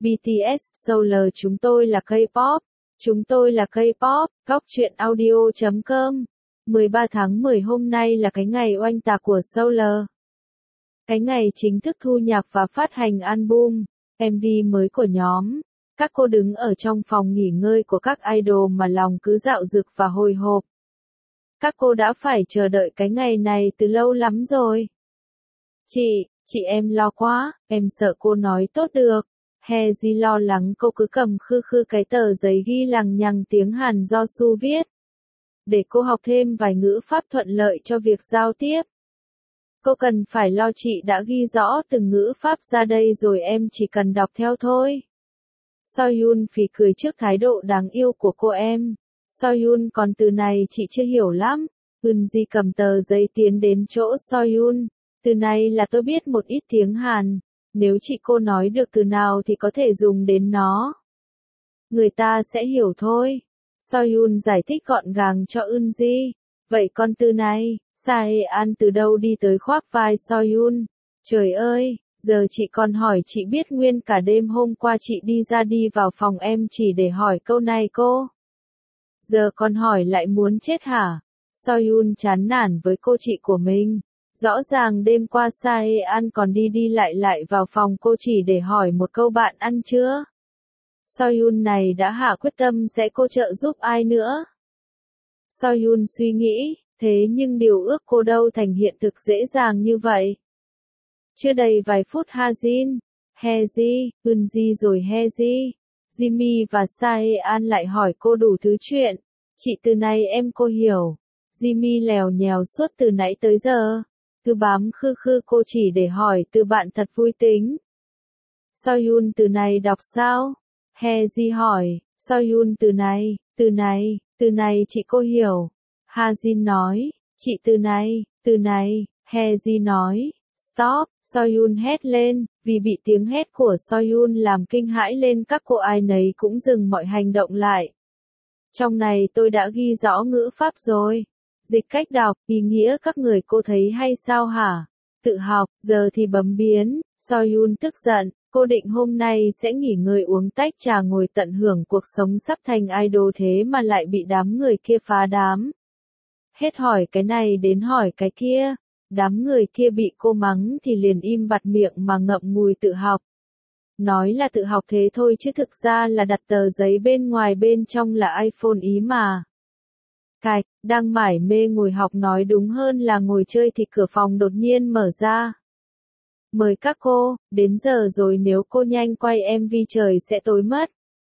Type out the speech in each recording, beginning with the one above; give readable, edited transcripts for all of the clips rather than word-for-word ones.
BTS, Solar chúng tôi là K-pop. Chúng tôi là K-pop, Góc truyện audio.com. 13 tháng 10 hôm nay là cái ngày oanh tạc của Solar. Cái ngày chính thức thu nhạc và phát hành album, MV mới của nhóm. Các cô đứng ở trong phòng nghỉ ngơi của các idol mà lòng cứ dạo dực và hồi hộp. Các cô đã phải chờ đợi cái ngày này từ lâu lắm rồi. Chị em lo quá, em sợ cô nói tốt được. Hezi lo lắng cô cứ cầm khư khư cái tờ giấy ghi lằng nhằng tiếng Hàn do Su viết. Để cô học thêm vài ngữ pháp thuận lợi cho việc giao tiếp. Cô cần phải lo chị đã ghi rõ từng ngữ pháp ra đây rồi em chỉ cần đọc theo thôi. Soyun phì cười trước thái độ đáng yêu của cô em. Soyun còn từ này chị chưa hiểu lắm. Eunji cầm tờ giấy tiến đến chỗ Soyun. Từ này là tôi biết một ít tiếng Hàn. Nếu chị cô nói được từ nào thì có thể dùng đến nó. Người ta sẽ hiểu thôi. Soyun giải thích gọn gàng cho Eunji. Vậy con từ này, Saean từ đâu đi tới khoác vai Soyun. Trời ơi, giờ chị còn hỏi chị biết nguyên cả đêm hôm qua chị đi vào phòng em chỉ để hỏi câu này cô. Giờ con hỏi lại muốn chết hả? Soyun chán nản với cô chị của mình. Rõ ràng đêm qua Saean còn đi lại vào phòng cô chỉ để hỏi một câu bạn ăn chưa? Soyun này đã hạ quyết tâm sẽ cô trợ giúp ai nữa? Soyun suy nghĩ, thế nhưng điều ước cô đâu thành hiện thực dễ dàng như vậy. Chưa đầy vài phút Hajin, Hezi, Eunji rồi Hezi, Jimmy và Saean lại hỏi cô đủ thứ chuyện. Chị từ này em cô hiểu. Jimmy lèo nhèo suốt từ nãy tới giờ. Cứ bám khư khư cô chỉ để hỏi từ bạn thật vui tính. Soyun từ này đọc sao? Hezi hỏi, Soyun từ này chị cô hiểu. Hajin nói, chị từ này, Hezi nói, stop, Soyun hét lên, vì bị tiếng hét của Soyun làm kinh hãi lên các cô ai nấy cũng dừng mọi hành động lại. Trong này tôi đã ghi rõ ngữ pháp rồi. Dịch cách đọc, ý nghĩa các người cô thấy hay sao hả? Tự học, giờ thì bấm biến. Soyun tức giận, cô định hôm nay sẽ nghỉ ngơi uống tách trà ngồi tận hưởng cuộc sống sắp thành idol thế mà lại bị đám người kia phá đám. Hết hỏi cái này đến hỏi cái kia. Đám người kia bị cô mắng thì liền im bặt miệng mà ngậm ngùi tự học. Nói là tự học thế thôi chứ thực ra là đặt tờ giấy bên ngoài bên trong là iPhone ý mà. Cạch, đang mải mê ngồi học nói đúng hơn là ngồi chơi thì cửa phòng đột nhiên mở ra. Mời các cô, đến giờ rồi nếu cô nhanh quay MV trời sẽ tối mất.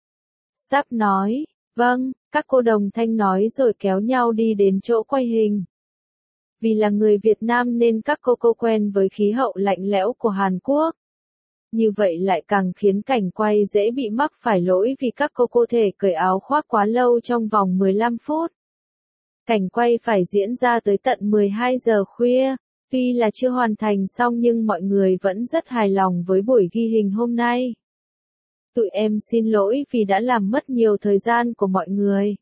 Sắp nói, vâng, các cô đồng thanh nói rồi kéo nhau đi đến chỗ quay hình. Vì là người Việt Nam nên các cô quen với khí hậu lạnh lẽo của Hàn Quốc. Như vậy lại càng khiến cảnh quay dễ bị mắc phải lỗi vì các cô thể cởi áo khoác quá lâu trong vòng 15 phút. Cảnh quay phải diễn ra tới tận 12 giờ khuya, tuy là chưa hoàn thành xong nhưng mọi người vẫn rất hài lòng với buổi ghi hình hôm nay. Tụi em xin lỗi vì đã làm mất nhiều thời gian của mọi người.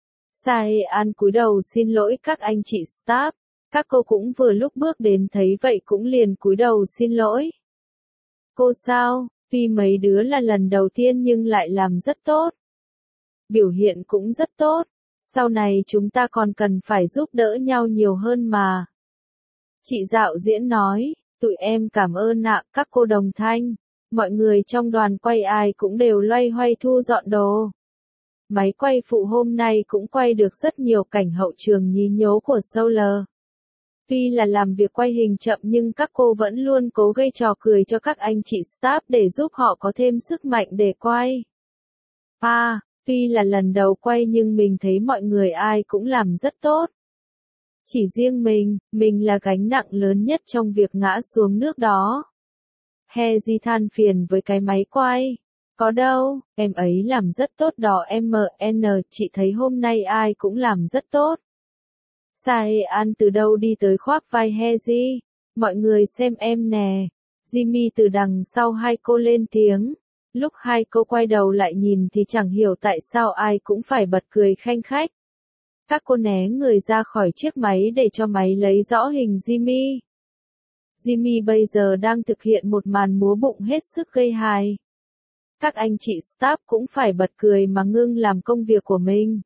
Saean cúi đầu xin lỗi các anh chị staff, các cô cũng vừa lúc bước đến thấy vậy cũng liền cúi đầu xin lỗi. Cô sao, tuy mấy đứa là lần đầu tiên nhưng lại làm rất tốt. Biểu hiện cũng rất tốt. Sau này chúng ta còn cần phải giúp đỡ nhau nhiều hơn mà. Chị dạo diễn nói, tụi em cảm ơn ạ các cô đồng thanh. Mọi người trong đoàn quay ai cũng đều loay hoay thu dọn đồ. Máy quay phụ hôm nay cũng quay được rất nhiều cảnh hậu trường nhí nhố của Solar. Tuy là làm việc quay hình chậm nhưng các cô vẫn luôn cố gây trò cười cho các anh chị staff để giúp họ có thêm sức mạnh để quay. Tuy là lần đầu quay nhưng mình thấy mọi người ai cũng làm rất tốt. Chỉ riêng mình là gánh nặng lớn nhất trong việc ngã xuống nước đó. Hezi than phiền với cái máy quay. Có đâu, em ấy làm rất tốt đó MN, chị thấy hôm nay ai cũng làm rất tốt. Saean từ đâu đi tới khoác vai Hezi. Mọi người xem em nè. Jimmy từ đằng sau hai cô lên tiếng. Lúc hai cô quay đầu lại nhìn thì chẳng hiểu tại sao ai cũng phải bật cười khanh khách. Các cô né người ra khỏi chiếc máy để cho máy lấy rõ hình Jimmy. Jimmy bây giờ đang thực hiện một màn múa bụng hết sức gây hài. Các anh chị staff cũng phải bật cười mà ngưng làm công việc của mình.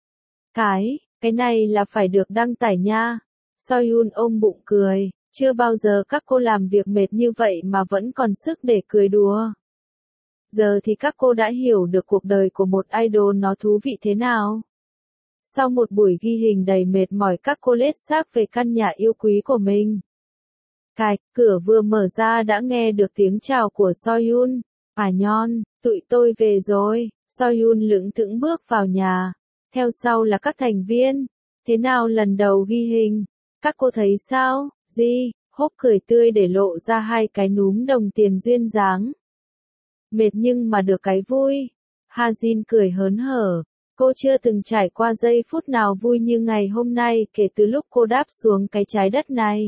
Cái này là phải được đăng tải nha. Soyun ôm bụng cười, chưa bao giờ các cô làm việc mệt như vậy mà vẫn còn sức để cười đùa. Giờ thì các cô đã hiểu được cuộc đời của một idol nó thú vị thế nào. Sau một buổi ghi hình đầy mệt mỏi, các cô lết xác về căn nhà yêu quý của mình. Cửa vừa mở ra đã nghe được tiếng chào của Soyun. Nhon, tụi tôi về rồi. Soyun lững thững bước vào nhà. Theo sau là các thành viên. Thế nào lần đầu ghi hình? Các cô thấy sao? Hốp cười tươi để lộ ra hai cái núm đồng tiền duyên dáng. Mệt nhưng mà được cái vui. Hajin cười hớn hở. Cô chưa từng trải qua giây phút nào vui như ngày hôm nay kể từ lúc cô đáp xuống cái trái đất này.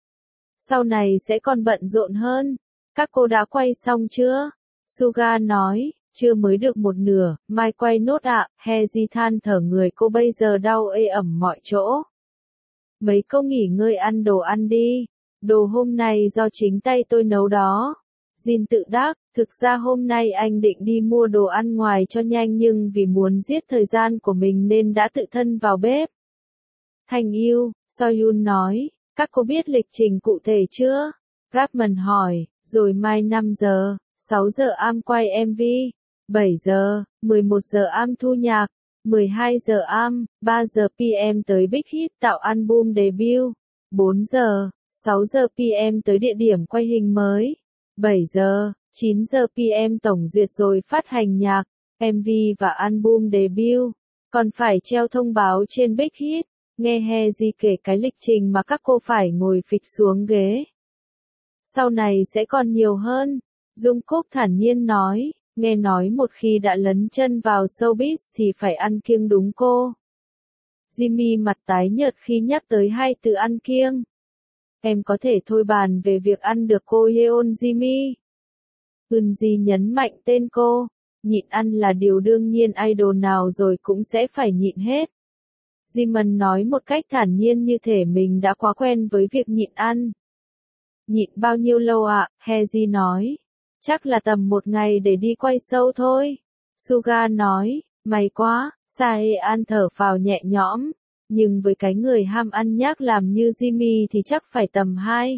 Sau này sẽ còn bận rộn hơn. Các cô đã quay xong chưa? Suga nói, chưa, mới được một nửa, mai quay nốt ạ. Hezi than thở, người cô bây giờ đau ê ẩm mọi chỗ. Mấy câu nghỉ ngơi ăn đồ ăn đi. Đồ hôm nay do chính tay tôi nấu đó. Jin tự đáp, thực ra hôm nay anh định đi mua đồ ăn ngoài cho nhanh nhưng vì muốn giết thời gian của mình nên đã tự thân vào bếp. Thành yêu, Soyun nói, các cô biết lịch trình cụ thể chưa? Rapman hỏi, rồi mai 5 giờ, 6 giờ am quay MV, 7 giờ, 11 giờ am thu nhạc, 12 giờ am, 3 giờ PM tới Big Hit tạo album debut, 4 giờ, 6 giờ PM tới địa điểm quay hình mới, 7 giờ, 9 giờ PM tổng duyệt rồi phát hành nhạc, MV và album debut. Còn phải treo thông báo trên Big Hit. Nghe Hezi kể cái lịch trình mà các cô phải ngồi phịch xuống ghế. Sau này sẽ còn nhiều hơn. Jungkook thản nhiên nói, nghe nói một khi đã lấn chân vào showbiz thì phải ăn kiêng đúng cô. Jimmy mặt tái nhợt khi nhắc tới hai từ ăn kiêng. Em có thể thôi bàn về việc ăn được cô Yeon Jimmy. Eunji nhấn mạnh tên cô. Nhịn ăn là điều đương nhiên, idol nào rồi cũng sẽ phải nhịn hết. Jimin nói một cách thản nhiên như thể mình đã quá quen với việc nhịn ăn. Nhịn bao nhiêu lâu ạ? Hezi nói. Chắc là tầm 1 ngày để đi quay show thôi. Suga nói, may quá. Sae-an thở phào nhẹ nhõm. Nhưng với cái người ham ăn nhác làm như Jimmy thì chắc phải tầm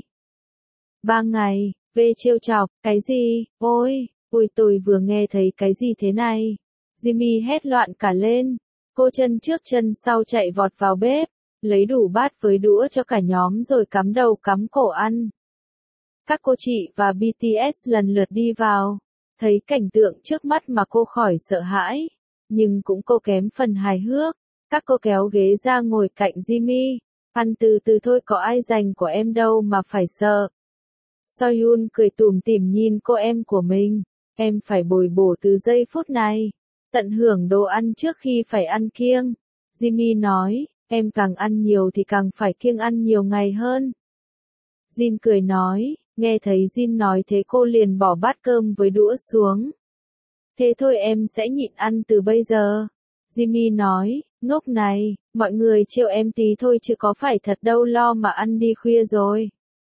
2-3 ngày. Về trêu chọc, cái gì? Ôi, tôi vừa nghe thấy cái gì thế này? Jimmy hét loạn cả lên. Cô chân trước chân sau chạy vọt vào bếp, lấy đủ bát với đũa cho cả nhóm rồi cắm đầu cắm cổ ăn. Các cô chị và BTS lần lượt đi vào, thấy cảnh tượng trước mắt mà cô khỏi sợ hãi, nhưng cũng cô kém phần hài hước. Các cô kéo ghế ra ngồi cạnh Jimmy, ăn từ từ thôi, có ai dành của em đâu mà phải sợ. Soyun cười tủm tỉm nhìn cô em của mình, em phải bồi bổ từ giây phút này. Tận hưởng đồ ăn trước khi phải ăn kiêng. Jimmy nói, em càng ăn nhiều thì càng phải kiêng ăn nhiều ngày hơn. Jin cười nói, nghe thấy Jin nói thế cô liền bỏ bát cơm với đũa xuống. Thế thôi em sẽ nhịn ăn từ bây giờ. Jimmy nói, ngốc này, mọi người trêu em tí thôi chứ có phải thật đâu, lo mà ăn đi khuya rồi.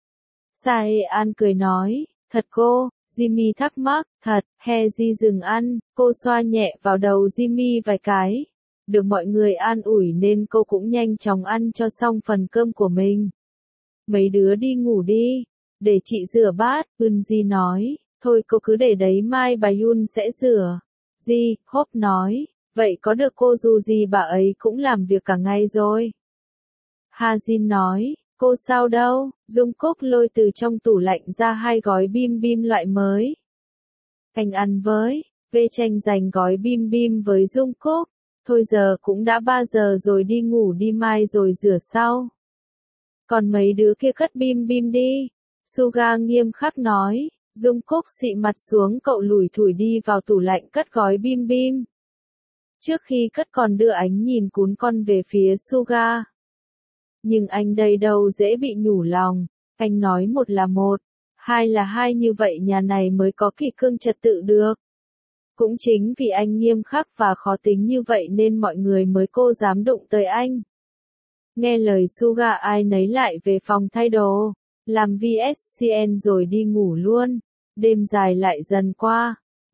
Sae-an cười nói, thật cô? Jimmy thắc mắc, thật. Hezi dừng ăn, cô xoa nhẹ vào đầu Jimmy vài cái. Được mọi người an ủi nên cô cũng nhanh chóng ăn cho xong phần cơm của mình. Mấy đứa đi ngủ đi, để chị rửa bát. Eunji nói, thôi cô cứ để đấy, mai bà Yoon sẽ rửa. Hope nói, vậy có được, cô dù gì bà ấy cũng làm việc cả ngày rồi. Hajin nói, cô sao đâu? Jungkook lôi từ trong tủ lạnh ra 2 gói bim bim loại mới. Anh ăn với. Tranh giành gói bim bim với Jungkook. Thôi giờ cũng đã 3 giờ rồi, đi ngủ đi, mai rồi rửa sau. Còn mấy đứa kia cất bim bim đi. Suga nghiêm khắc nói. Jungkook xị mặt xuống, cậu lủi thủi đi vào tủ lạnh cất gói bim bim. Trước khi cất còn đưa ánh nhìn cún con về phía Suga. Nhưng anh đây đâu dễ bị nhủ lòng. Anh nói 1 là 1, 2 là 2, như vậy nhà này mới có kỷ cương trật tự được. Cũng chính vì anh nghiêm khắc và khó tính như vậy nên mọi người mới cô dám đụng tới anh. Nghe lời Suga, ai nấy lại về phòng thay đồ, làm VSCN rồi đi ngủ luôn. Đêm dài lại dần qua.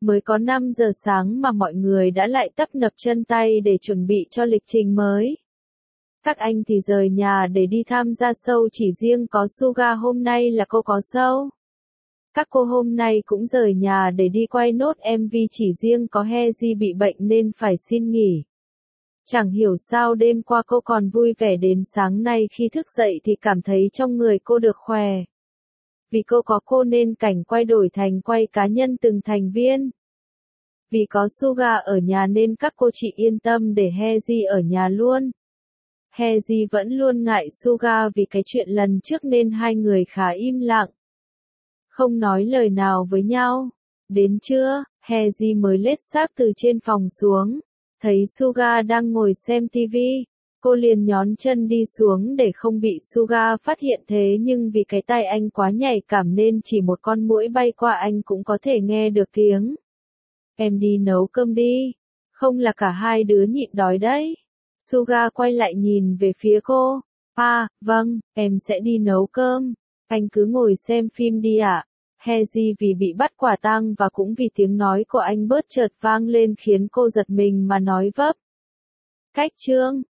Mới có 5 giờ sáng mà mọi người đã lại tấp nập chân tay để chuẩn bị cho lịch trình mới. Các anh thì rời nhà để đi tham gia show, chỉ riêng có Suga hôm nay là cô có show. Các cô hôm nay cũng rời nhà để đi quay nốt MV, chỉ riêng có Heji bị bệnh nên phải xin nghỉ. Chẳng hiểu sao đêm qua cô còn vui vẻ đến sáng nay khi thức dậy thì cảm thấy trong người cô được khỏe. Vì cô có cô nên cảnh quay đổi thành quay cá nhân từng thành viên. Vì có Suga ở nhà nên các cô chị yên tâm để Heji ở nhà luôn. Heji vẫn luôn ngại Suga vì cái chuyện lần trước nên hai người khá im lặng. Không nói lời nào với nhau. Đến trưa, Heji mới lết xác từ trên phòng xuống. Thấy Suga đang ngồi xem TV. Cô liền nhón chân đi xuống để không bị Suga phát hiện, thế nhưng vì cái tai anh quá nhạy cảm nên chỉ một con muỗi bay qua anh cũng có thể nghe được tiếng. Em đi nấu cơm đi. Không là cả hai đứa nhịn đói đấy. Suga quay lại nhìn về phía cô. À, vâng, em sẽ đi nấu cơm. Anh cứ ngồi xem phim đi ạ. Heji vì bị bắt quả tang và cũng vì tiếng nói của anh bớt chợt vang lên khiến cô giật mình mà nói vấp. Cách chương